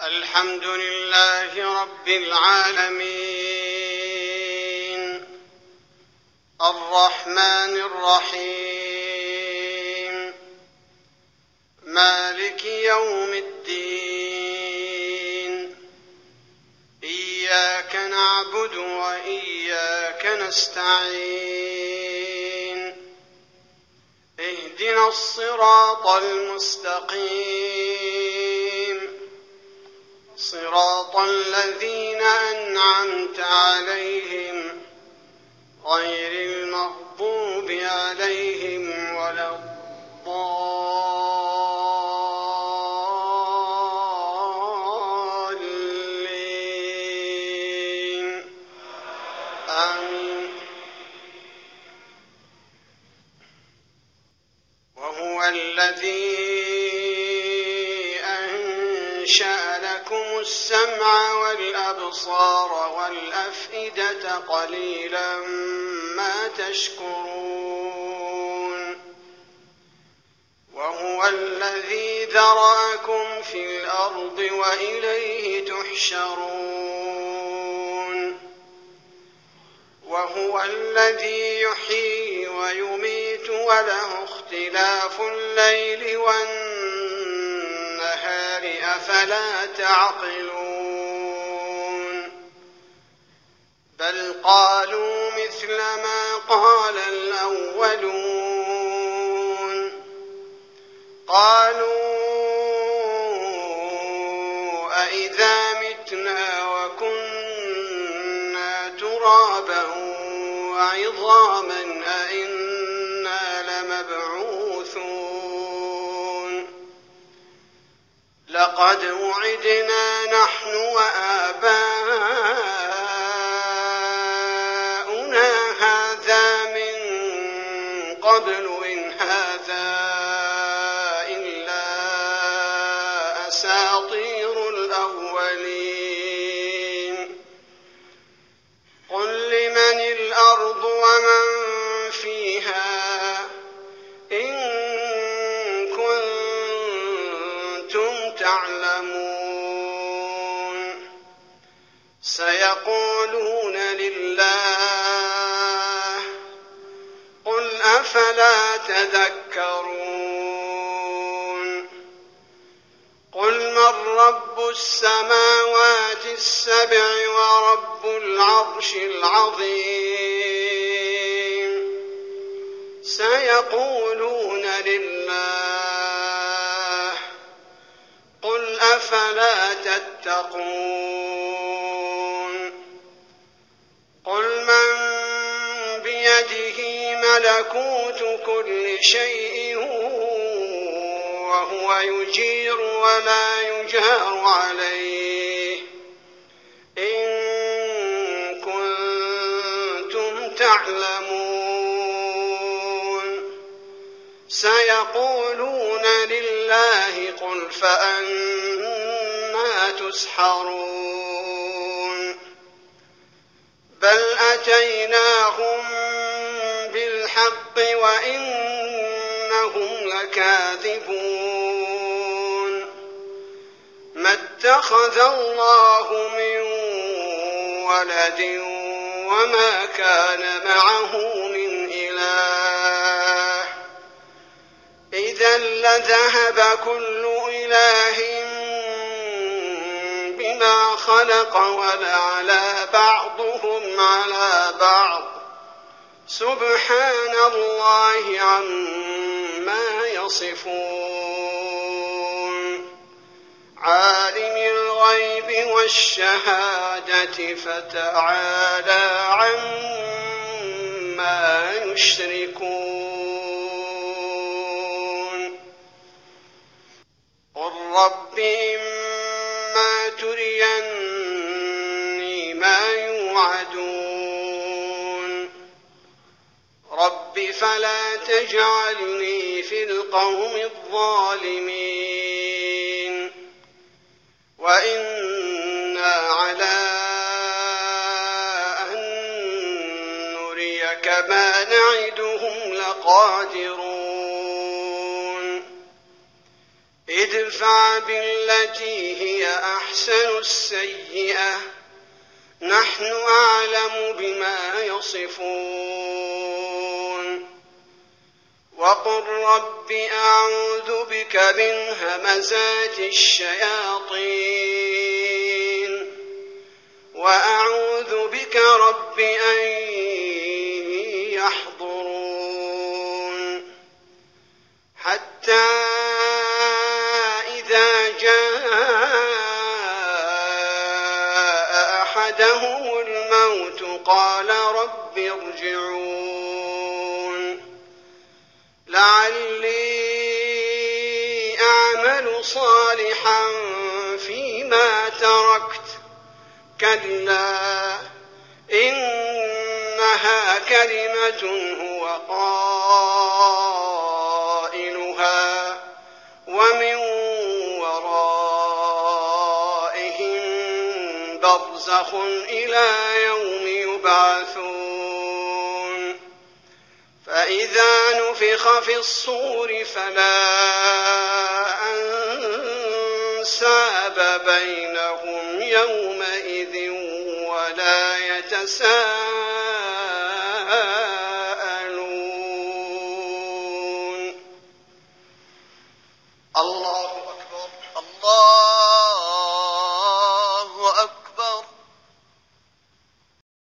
الحمد لله رب العالمين الرحمن الرحيم مالك يوم الدين إياك نعبد وإياك نستعين اهدنا الصراط المستقيم صراط الذين أنعمت عليهم غير المغضوب عليهم ولا الضالين آمين. وهو الذي أنشأ لكم السمع والأبصار والأفئدة قليلا ما تشكرون. وهو الذي ذرأكم في الأرض وإليه تحشرون. وهو الذي يحيي ويميت وله اختلاف الليل والنهار أفلا تعقلون. بل قالوا مثل ما قال الأولون قالوا أئذا متنا وكنا ترابا وعظاما أئنا لمبعوثون لقد وعدنا نحن وآباؤنا هذا من قبل إن هذا إلا أساطير الأولين. قل لمن الأرض ومن فيها إن كنتم تعلمون. سيقولون لله قل أفلا تذكرون. قل من رب السماوات السبع ورب العرش العظيم. سيقولون لله قل أفلا تتقون. قل من بيده ملكوت كل شيء وهو يجير ولا يجار عليه إن كنتم تعلمون. سيقولون لله قل فأنى تسحرون. بل أتيناهم بالحق وإنهم لكاذبون. ما اتخذ الله من ولد وما كان معه من إله إذا لذهب كل إله بما خلق ولعلى بعضهم على بعض سبحان الله عما يصفون. عالم الغيب والشهادة فتعالى عما يشركون. قل رب إما تريني ما يوعدون رب فلا تجعلني في القوم الظالمين. وإنا على أن نريك ما نعدهم لقادرون. ادفع بالتي هي أحسن أحسنوا السيئة نحن أعلم بما يصفون وقل رب أعوذ بك من همزات الشياطين وأعوذ بك رب أن يحضرون حتى إذا جاء أحدهم الموت قال رب ارجعون لعلي أعمل صالحا فيما تركت كلا إنها كلمة هو قائلها ومن ورائهم برزخ إلى يوم يبعثون فإذا نفخ في الصور فلا أنساب بينهم يومئذ ولا يتساءلون